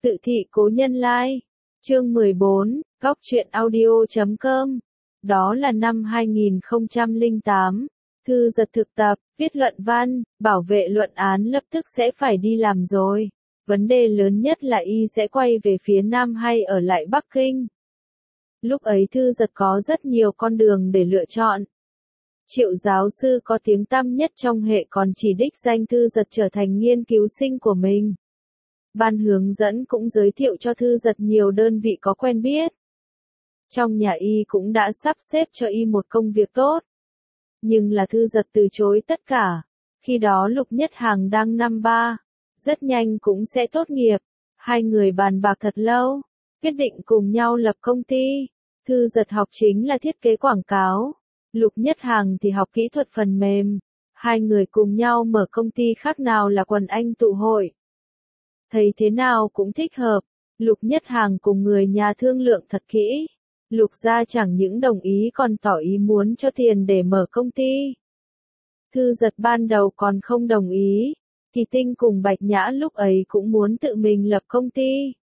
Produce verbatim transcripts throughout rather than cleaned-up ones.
Tự thị cố nhân lai. Chương mười bốn, góc truyện audio chấm com. Đó là năm hai nghìn không trăm lẻ tám. Thư giật thực tập, viết luận văn, bảo vệ luận án lập tức sẽ phải đi làm rồi. Vấn đề lớn nhất là y sẽ quay về phía Nam hay ở lại Bắc Kinh. Lúc ấy Thư giật có rất nhiều con đường để lựa chọn. Triệu giáo sư có tiếng tăm nhất trong hệ còn chỉ đích danh Thư giật trở thành nghiên cứu sinh của mình. Ban hướng dẫn cũng giới thiệu cho Thư giật nhiều đơn vị có quen biết. Trong nhà y cũng đã sắp xếp cho y một công việc tốt. Nhưng là Thư giật từ chối tất cả. Khi đó Lục Nhất Hàng đang năm ba, rất nhanh cũng sẽ tốt nghiệp. Hai người bàn bạc thật lâu, quyết định cùng nhau lập công ty. Thư giật học chính là thiết kế quảng cáo. Lục Nhất Hàng thì học kỹ thuật phần mềm. Hai người cùng nhau mở công ty khác nào là quần anh tụ hội. Thấy thế nào cũng thích hợp. Lục Nhất Hàng cùng người nhà thương lượng thật kỹ. Lục gia chẳng những đồng ý còn tỏ ý muốn cho tiền để mở công ty. Thư giật ban đầu còn không đồng ý. Kỳ Tinh cùng Bạch Nhã lúc ấy cũng muốn tự mình lập công ty.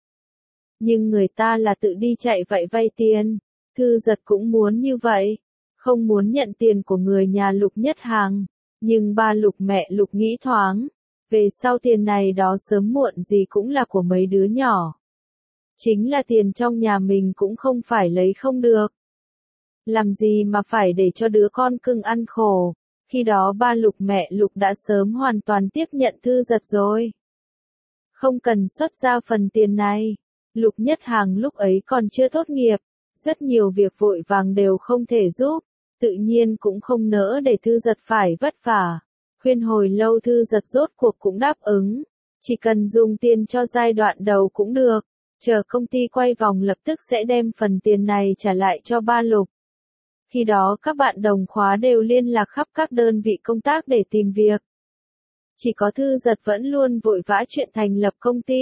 Nhưng người ta là tự đi chạy vậy vay tiền. Thư giật cũng muốn như vậy. Không muốn nhận tiền của người nhà Lục Nhất Hàng. Nhưng ba Lục mẹ Lục nghĩ thoáng. Về sau tiền này đó sớm muộn gì cũng là của mấy đứa nhỏ. Chính là tiền trong nhà mình cũng không phải lấy không được. Làm gì mà phải để cho đứa con cưng ăn khổ. Khi đó ba Lục mẹ Lục đã sớm hoàn toàn tiếp nhận Thư giật rồi. Không cần xuất ra phần tiền này. Lục Nhất Hàng lúc ấy còn chưa tốt nghiệp. Rất nhiều việc vội vàng đều không thể giúp. Tự nhiên cũng không nỡ để Thư giật phải vất vả. Khuyên hồi lâu Thư giật rốt cuộc cũng đáp ứng. Chỉ cần dùng tiền cho giai đoạn đầu cũng được. Chờ công ty quay vòng lập tức sẽ đem phần tiền này trả lại cho ba Lục. Khi đó các bạn đồng khóa đều liên lạc khắp các đơn vị công tác để tìm việc. Chỉ có Thư giật vẫn luôn vội vã chuyện thành lập công ty.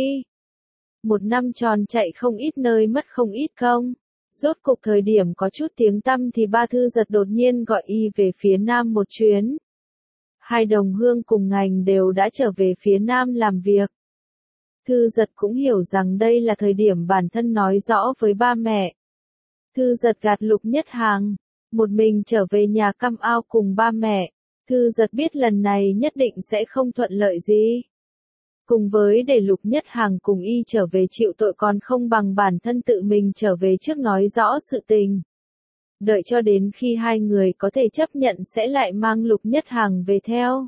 Một năm tròn chạy không ít nơi mất không ít công. Rốt cục thời điểm có chút tiếng tăm thì ba Thư giật đột nhiên gọi y về phía Nam một chuyến. Hai đồng hương cùng ngành đều đã trở về phía Nam làm việc. Thư giật cũng hiểu rằng đây là thời điểm bản thân nói rõ với ba mẹ. Thư giật gạt Lục Nhất Hàng, một mình trở về nhà căm ao cùng ba mẹ. Thư giật biết lần này nhất định sẽ không thuận lợi gì. Cùng với để Lục Nhất Hàng cùng y trở về chịu tội còn không bằng bản thân tự mình trở về trước nói rõ sự tình. Đợi cho đến khi hai người có thể chấp nhận sẽ lại mang Lục Nhất Hàng về theo.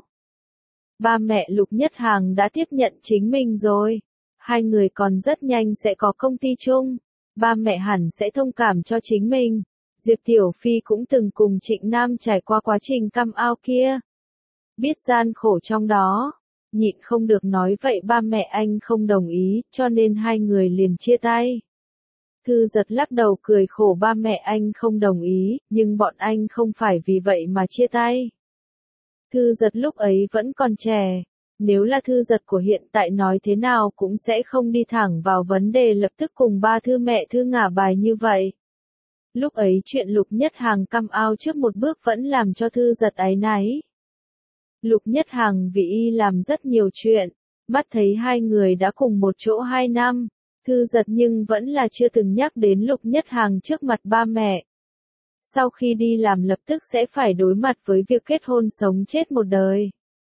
Ba mẹ Lục Nhất Hàng đã tiếp nhận chính mình rồi. Hai người còn rất nhanh sẽ có công ty chung. Ba mẹ hẳn sẽ thông cảm cho chính mình. Diệp Tiểu Phi cũng từng cùng Trịnh Nam trải qua quá trình căm ao kia. Biết gian khổ trong đó. Nhịn không được nói vậy ba mẹ anh không đồng ý, cho nên hai người liền chia tay. Thư giật lắc đầu cười khổ ba mẹ anh không đồng ý, nhưng bọn anh không phải vì vậy mà chia tay. Thư giật lúc ấy vẫn còn trẻ. Nếu là Thư giật của hiện tại nói thế nào cũng sẽ không đi thẳng vào vấn đề lập tức cùng ba Thư mẹ Thư ngả bài như vậy. Lúc ấy chuyện Lục Nhất Hàng căm ao trước một bước vẫn làm cho Thư giật áy náy. Lục Nhất Hàng vì y làm rất nhiều chuyện, mắt thấy hai người đã cùng một chỗ hai năm, Thư giật nhưng vẫn là chưa từng nhắc đến Lục Nhất Hàng trước mặt ba mẹ. Sau khi đi làm lập tức sẽ phải đối mặt với việc kết hôn sống chết một đời.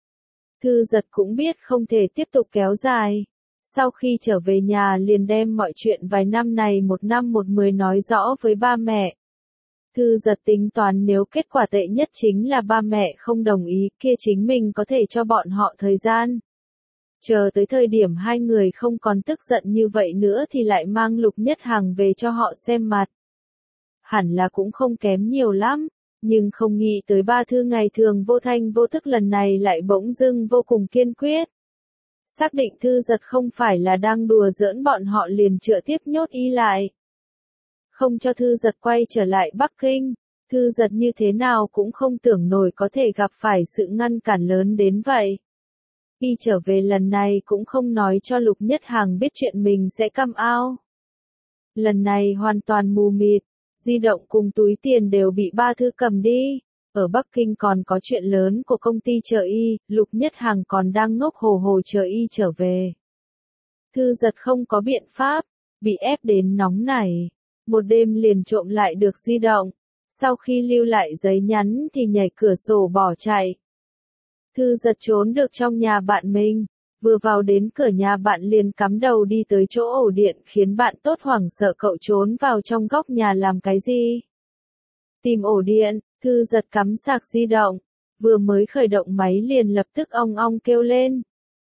Thư giật cũng biết không thể tiếp tục kéo dài. Sau khi trở về nhà liền đem mọi chuyện vài năm này một năm một mười nói rõ với ba mẹ. Thư giật tính toán nếu kết quả tệ nhất chính là ba mẹ không đồng ý kia chính mình có thể cho bọn họ thời gian. Chờ tới thời điểm hai người không còn tức giận như vậy nữa thì lại mang Lục Nhất Hàng về cho họ xem mặt. Hẳn là cũng không kém nhiều lắm, nhưng không nghĩ tới ba Thư ngày thường vô thanh vô thức lần này lại bỗng dưng vô cùng kiên quyết. Xác định Thư giật không phải là đang đùa giỡn bọn họ liền chữa tiếp nhốt y lại. Không cho Thư giật quay trở lại Bắc Kinh, Thư giật như thế nào cũng không tưởng nổi có thể gặp phải sự ngăn cản lớn đến vậy. Y trở về lần này cũng không nói cho Lục Nhất Hàng biết chuyện mình sẽ căm ao. Lần này hoàn toàn mù mịt, di động cùng túi tiền đều bị ba Thư cầm đi. Ở Bắc Kinh còn có chuyện lớn của công ty chờ y, Lục Nhất Hàng còn đang ngốc hồ hồ chờ y trở về. Thư giật không có biện pháp, bị ép đến nóng nảy. Một đêm liền trộm lại được di động. Sau khi lưu lại giấy nhắn thì nhảy cửa sổ bỏ chạy. Thư giật trốn được trong nhà bạn mình. Vừa vào đến cửa nhà bạn liền cắm đầu đi tới chỗ ổ điện khiến bạn tốt hoảng sợ cậu trốn vào trong góc nhà làm cái gì. Tìm ổ điện, Thư giật cắm sạc di động. Vừa mới khởi động máy liền lập tức ong ong kêu lên.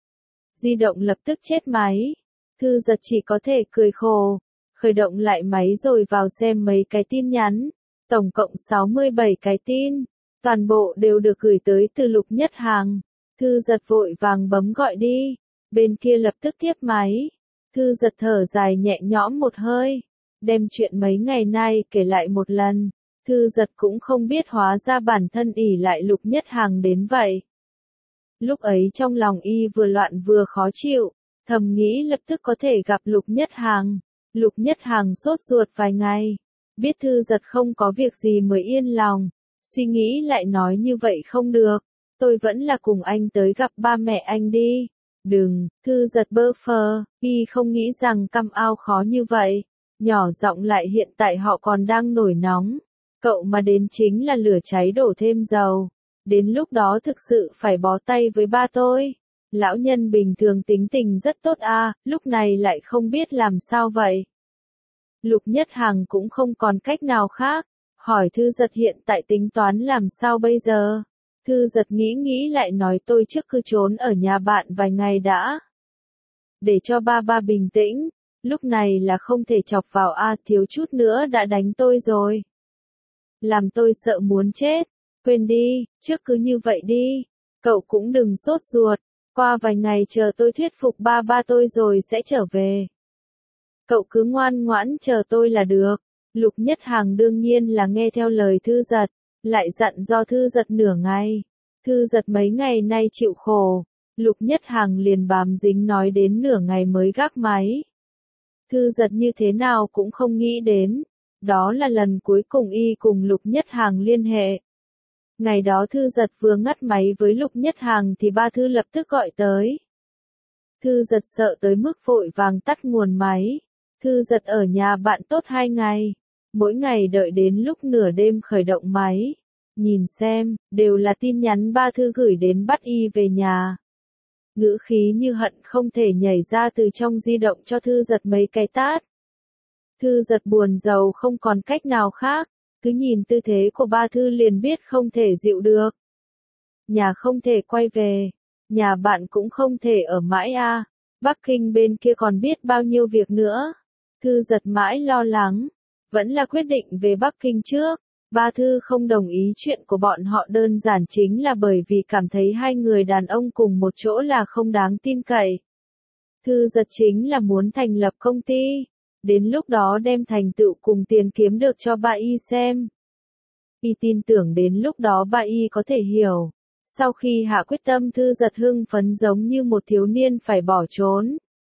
Di động lập tức chết máy. Thư giật chỉ có thể cười khổ. Khởi động lại máy rồi vào xem mấy cái tin nhắn. Tổng cộng sáu mươi bảy cái tin. Toàn bộ đều được gửi tới từ Lục Nhất Hàng. Thư giật vội vàng bấm gọi đi. Bên kia lập tức tiếp máy. Thư giật thở dài nhẹ nhõm một hơi. Đem chuyện mấy ngày nay kể lại một lần. Thư giật cũng không biết hóa ra bản thân ỷ lại Lục Nhất Hàng đến vậy. Lúc ấy trong lòng y vừa loạn vừa khó chịu. Thầm nghĩ lập tức có thể gặp Lục Nhất Hàng. Lục Nhất Hàng sốt ruột vài ngày. Biết Thư giật không có việc gì mới yên lòng. Suy nghĩ lại nói như vậy không được. Tôi vẫn là cùng anh tới gặp ba mẹ anh đi. Đừng, Thư giật bơ phờ, y không nghĩ rằng căm ao khó như vậy. Nhỏ giọng lại hiện tại họ còn đang nổi nóng. Cậu mà đến chính là lửa cháy đổ thêm dầu. Đến lúc đó thực sự phải bó tay với ba tôi. Lão nhân bình thường tính tình rất tốt à, lúc này lại không biết làm sao vậy. Lục Nhất Hàng cũng không còn cách nào khác. Hỏi Thư giật hiện tại tính toán làm sao bây giờ. Thư giật nghĩ nghĩ lại nói tôi trước cứ trốn ở nhà bạn vài ngày đã. Để cho ba ba bình tĩnh. Lúc này là không thể chọc vào a, thiếu chút nữa đã đánh tôi rồi. Làm tôi sợ muốn chết. Quên đi, trước cứ như vậy đi. Cậu cũng đừng sốt ruột. Qua vài ngày chờ tôi thuyết phục ba ba tôi rồi sẽ trở về. Cậu cứ ngoan ngoãn chờ tôi là được. Lục Nhất Hàng đương nhiên là nghe theo lời Thư giật. Lại dặn do Thư giật nửa ngày. Thư giật mấy ngày nay chịu khổ. Lục Nhất Hàng liền bám dính nói đến nửa ngày mới gác máy. Thư giật như thế nào cũng không nghĩ đến. Đó là lần cuối cùng y cùng Lục Nhất Hàng liên hệ. Ngày đó Thư giật vừa ngắt máy với Lục Nhất Hàng thì ba Thư lập tức gọi tới. Thư giật sợ tới mức vội vàng tắt nguồn máy. Thư giật ở nhà bạn tốt hai ngày. Mỗi ngày đợi đến lúc nửa đêm khởi động máy. Nhìn xem, đều là tin nhắn ba Thư gửi đến bắt y về nhà. Ngữ khí như hận không thể nhảy ra từ trong di động cho Thư giật mấy cái tát. Thư giật buồn rầu không còn cách nào khác. Cứ nhìn tư thế của ba Thư liền biết không thể dịu được. Nhà không thể quay về. Nhà bạn cũng không thể ở mãi à. Bắc Kinh bên kia còn biết bao nhiêu việc nữa. Thư giật mãi lo lắng. Vẫn là quyết định về Bắc Kinh trước. Ba Thư không đồng ý chuyện của bọn họ đơn giản chính là bởi vì cảm thấy hai người đàn ông cùng một chỗ là không đáng tin cậy. Thư giật chính là muốn thành lập công ty. Đến lúc đó đem thành tựu cùng tiền kiếm được cho ba y xem. Y tin tưởng đến lúc đó ba y có thể hiểu. Sau khi hạ quyết tâm Thư giật hưng phấn giống như một thiếu niên phải bỏ trốn.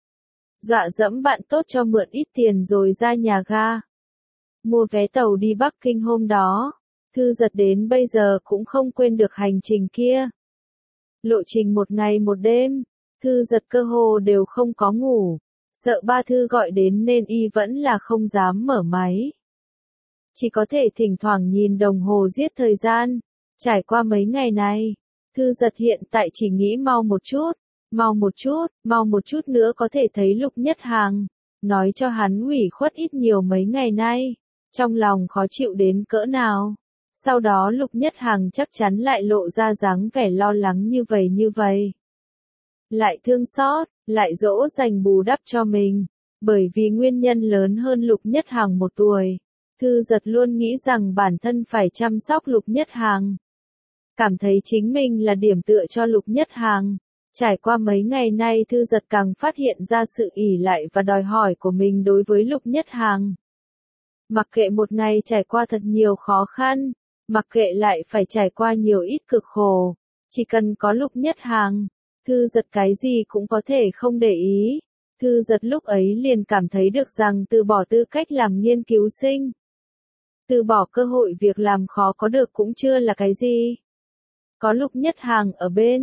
Dọa dẫm bạn tốt cho mượn ít tiền rồi ra nhà ga. Mua vé tàu đi Bắc Kinh hôm đó. Thư giật đến bây giờ cũng không quên được hành trình kia. Lộ trình một ngày một đêm. Thư giật cơ hồ đều không có ngủ. Sợ ba Thư gọi đến nên y vẫn là không dám mở máy. Chỉ có thể thỉnh thoảng nhìn đồng hồ giết thời gian. Trải qua mấy ngày này, Thư giật hiện tại chỉ nghĩ mau một chút, mau một chút, mau một chút nữa có thể thấy Lục Nhất Hàng. Nói cho hắn ủy khuất ít nhiều mấy ngày nay. Trong lòng khó chịu đến cỡ nào. Sau đó Lục Nhất Hàng chắc chắn lại lộ ra dáng vẻ lo lắng như vậy như vậy. Lại thương xót, lại dỗ dành bù đắp cho mình. Bởi vì nguyên nhân lớn hơn Lục Nhất Hàng một tuổi. Thư giật luôn nghĩ rằng bản thân phải chăm sóc Lục Nhất Hàng. Cảm thấy chính mình là điểm tựa cho Lục Nhất Hàng. Trải qua mấy ngày nay Thư giật càng phát hiện ra sự ỷ lại và đòi hỏi của mình đối với Lục Nhất Hàng. Mặc kệ một ngày trải qua thật nhiều khó khăn, mặc kệ lại phải trải qua nhiều ít cực khổ, chỉ cần có Lục Nhất Hàng, Thư giật cái gì cũng có thể không để ý. Thư giật lúc ấy liền cảm thấy được rằng từ bỏ tư cách làm nghiên cứu sinh, từ bỏ cơ hội việc làm khó có được cũng chưa là cái gì. Có Lục Nhất Hàng ở bên,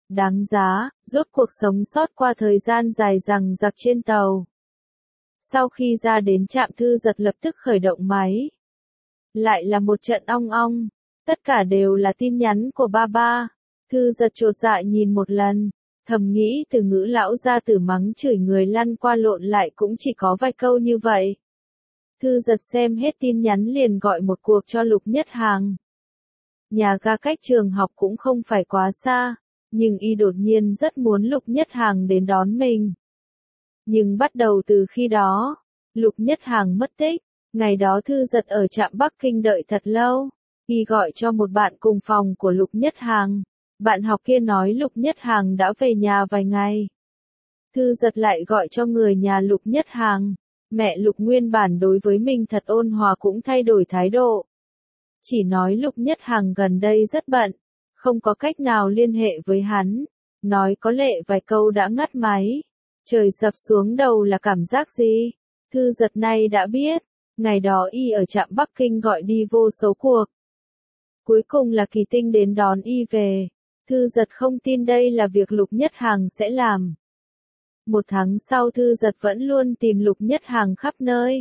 đáng giá, rốt cuộc sống sót qua thời gian dài dằng dặc trên tàu. Sau khi ra đến trạm Thư Giật lập tức khởi động máy. Lại là một trận ong ong, tất cả đều là tin nhắn của ba ba. Thư Giật chột dạ nhìn một lần, thầm nghĩ từ ngữ lão gia tử mắng chửi người lăn qua lộn lại cũng chỉ có vài câu như vậy. Thư Giật xem hết tin nhắn liền gọi một cuộc cho Lục Nhất Hàng. Nhà ga cách trường học cũng không phải quá xa, nhưng y đột nhiên rất muốn Lục Nhất Hàng đến đón mình. Nhưng bắt đầu từ khi đó, Lục Nhất Hàng mất tích, ngày đó Thư Giật ở trạm Bắc Kinh đợi thật lâu, y gọi cho một bạn cùng phòng của Lục Nhất Hàng. Bạn học kia nói Lục Nhất Hàng đã về nhà vài ngày. Thư Giật lại gọi cho người nhà Lục Nhất Hàng. Mẹ Lục nguyên bản đối với mình thật ôn hòa cũng thay đổi thái độ. Chỉ nói Lục Nhất Hàng gần đây rất bận, không có cách nào liên hệ với hắn. Nói có lệ vài câu đã ngắt máy. Trời sập xuống đầu là cảm giác gì? Thư Giật nay đã biết. Ngày đó y ở trạm Bắc Kinh gọi đi vô số cuộc. Cuối cùng là Kỳ Tinh đến đón y về. Thư Giật không tin đây là việc Lục Nhất Hàng sẽ làm. Một tháng sau Thư Giật vẫn luôn tìm Lục Nhất Hàng khắp nơi.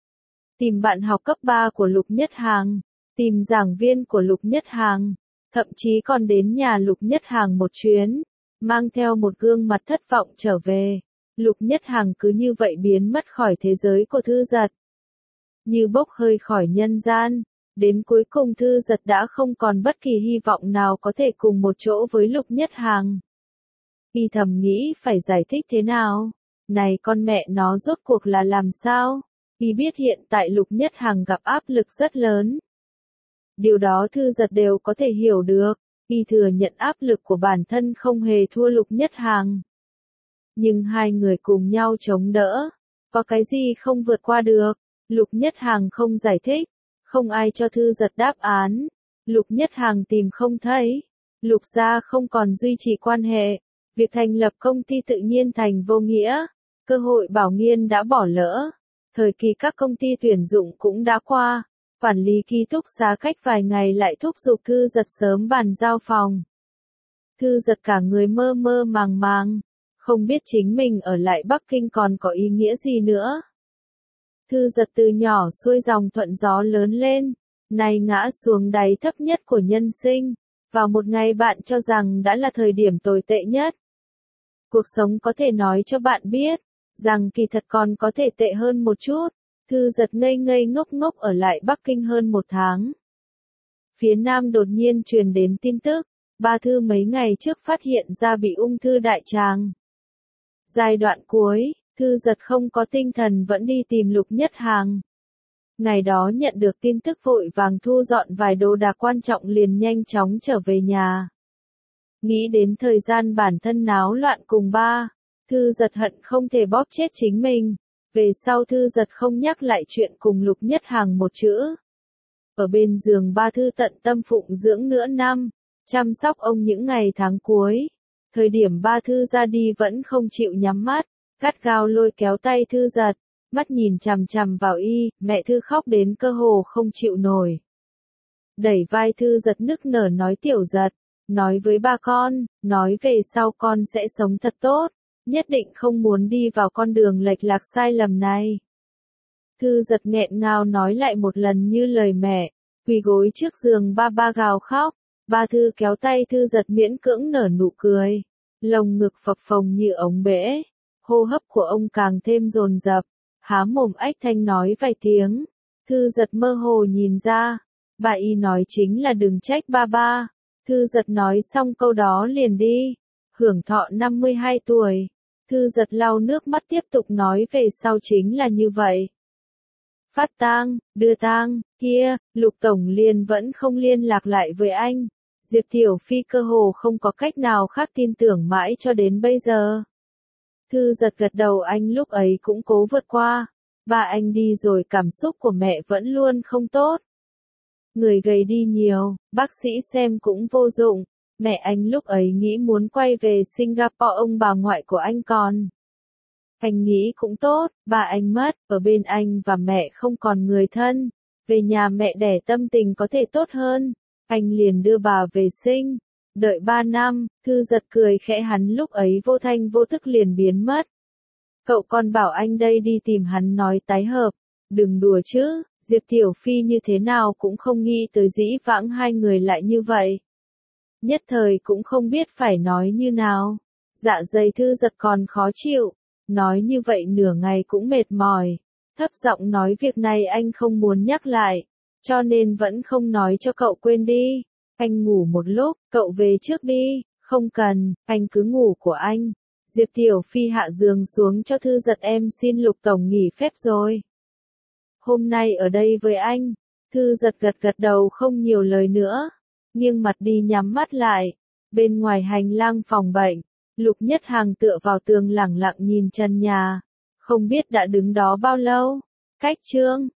Tìm bạn học cấp ba của Lục Nhất Hàng, tìm giảng viên của Lục Nhất Hàng, thậm chí còn đến nhà Lục Nhất Hàng một chuyến, mang theo một gương mặt thất vọng trở về. Lục Nhất Hàng cứ như vậy biến mất khỏi thế giới của Thư Giật. Như bốc hơi khỏi nhân gian, đến cuối cùng Thư Giật đã không còn bất kỳ hy vọng nào có thể cùng một chỗ với Lục Nhất Hàng. Y thầm nghĩ phải giải thích thế nào? Này con mẹ nó rốt cuộc là làm sao? Y biết hiện tại Lục Nhất Hàng gặp áp lực rất lớn. Điều đó Thư Giật đều có thể hiểu được. Y thừa nhận áp lực của bản thân không hề thua Lục Nhất Hàng. Nhưng hai người cùng nhau chống đỡ. Có cái gì không vượt qua được? Lục Nhất Hàng không giải thích. Không ai cho Thư Giật đáp án. Lục Nhất Hàng tìm không thấy. Lục gia không còn duy trì quan hệ. Việc thành lập công ty tự nhiên thành vô nghĩa. Cơ hội bảo nghiên đã bỏ lỡ. Thời kỳ các công ty tuyển dụng cũng đã qua. Quản lý ký túc xá cách vài ngày lại thúc giục Thư Giật sớm bàn giao phòng. Thư Giật cả người mơ mơ màng màng. Không biết chính mình ở lại Bắc Kinh còn có ý nghĩa gì nữa. Thư Giật từ nhỏ xuôi dòng thuận gió lớn lên. Nay ngã xuống đáy thấp nhất của nhân sinh. Vào một ngày bạn cho rằng đã là thời điểm tồi tệ nhất. Cuộc sống có thể nói cho bạn biết, rằng kỳ thật còn có thể tệ hơn một chút. Thư Giật ngây ngây ngốc ngốc ở lại Bắc Kinh hơn một tháng. Phía Nam đột nhiên truyền đến tin tức, ba Thư mấy ngày trước phát hiện ra bị ung thư đại tràng. Giai đoạn cuối, Thư Giật không có tinh thần vẫn đi tìm Lục Nhất Hàng. Ngày đó nhận được tin tức vội vàng thu dọn vài đồ đạc quan trọng liền nhanh chóng trở về nhà. Nghĩ đến thời gian bản thân náo loạn cùng ba, Thư Giật hận không thể bóp chết chính mình. Về sau Thư Giật không nhắc lại chuyện cùng Lục Nhất Hàng một chữ. Ở bên giường ba Thư tận tâm phụng dưỡng nửa năm, chăm sóc ông những ngày tháng cuối. Thời điểm ba Thư ra đi vẫn không chịu nhắm mắt, gắt gao lôi kéo tay Thư Giật, mắt nhìn chằm chằm vào y, mẹ Thư khóc đến cơ hồ không chịu nổi. Đẩy vai Thư Giật nức nở nói Tiểu Giật, nói với ba con, nói về sau con sẽ sống thật tốt. Nhất định không muốn đi vào con đường lệch lạc sai lầm này. Thư Giật nghẹn ngào nói lại một lần như lời mẹ, quỳ gối trước giường ba ba gào khóc. Ba Thư kéo tay Thư Giật miễn cưỡng nở nụ cười. Lồng ngực phập phồng như ống bể. Hô hấp của ông càng thêm dồn dập. Há mồm ách thanh nói vài tiếng. Thư Giật mơ hồ nhìn ra. Bà y nói chính là đừng trách ba ba. Thư Giật nói xong câu đó liền đi. Hưởng thọ năm mươi hai tuổi. Thư Giật lau nước mắt tiếp tục nói về sau chính là như vậy. Phát tang, đưa tang, kia, Lục Tổng Liên vẫn không liên lạc lại với anh. Diệp Tiểu Phi cơ hồ không có cách nào khác tin tưởng mãi cho đến bây giờ. Thư Giật gật đầu anh lúc ấy cũng cố vượt qua. Ba anh đi rồi cảm xúc của mẹ vẫn luôn không tốt. Người gầy đi nhiều, bác sĩ xem cũng vô dụng. Mẹ anh lúc ấy nghĩ muốn quay về Singapore ông bà ngoại của anh còn. Anh nghĩ cũng tốt, ba anh mất, ở bên anh và mẹ không còn người thân. Về nhà mẹ đẻ tâm tình có thể tốt hơn. Anh liền đưa bà về sinh. Đợi ba năm, Thư Giật cười khẽ hắn lúc ấy vô thanh vô tức liền biến mất. Cậu còn bảo anh đây đi tìm hắn nói tái hợp. Đừng đùa chứ, Diệp Tiểu Phi như thế nào cũng không nghĩ tới dĩ vãng hai người lại như vậy. Nhất thời cũng không biết phải nói như nào. Dạ dày Thư Giật còn khó chịu. Nói như vậy nửa ngày cũng mệt mỏi. Thấp giọng nói việc này anh không muốn nhắc lại. Cho nên vẫn không nói cho cậu quên đi. Anh ngủ một lúc, cậu về trước đi. Không cần, anh cứ ngủ của anh. Diệp Tiểu Phi hạ giường xuống cho Thư Giật em xin Lục Tổng nghỉ phép rồi. Hôm nay ở đây với anh. Thư Giật gật gật đầu không nhiều lời nữa. Nghiêng mặt đi nhắm mắt lại. Bên ngoài hành lang phòng bệnh, Lục Nhất Hàng tựa vào tường lẳng lặng nhìn trần nhà. Không biết đã đứng đó bao lâu. Cách chương